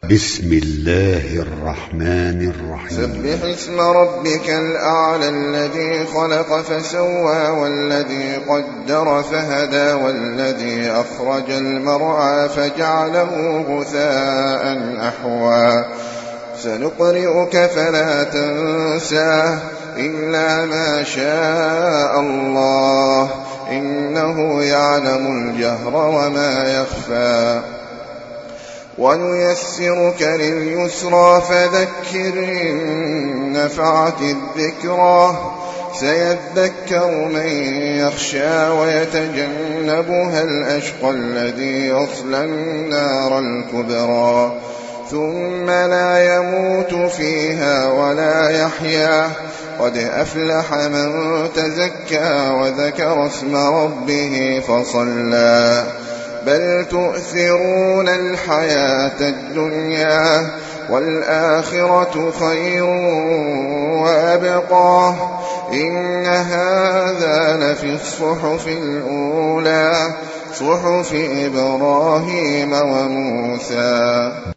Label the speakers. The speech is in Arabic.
Speaker 1: بسم الله الرحمن الرحيم.
Speaker 2: سبح اسم ربك الأعلى الذي خلق فسوى والذي قدر فهدى والذي أخرج المرعى فجعله غثاء أحوى سنقرئك فلا تنسى إلا ما شاء الله إنه يعلم الجهر وما يخفى ونيسرك لليسرى فذكر إن نفعت الذكرى سيذكر من يخشى ويتجنبها الأشقى الذي يصلى النار الكبرى ثم لا يموت فيها ولا يحيا قد أفلح من تزكى وذكر اسم ربه فصلى بل تؤثرون الحياة الدنيا والآخرة خير وأبقى إن هذا لفي الصحف الأولى صحف إبراهيم وموسى.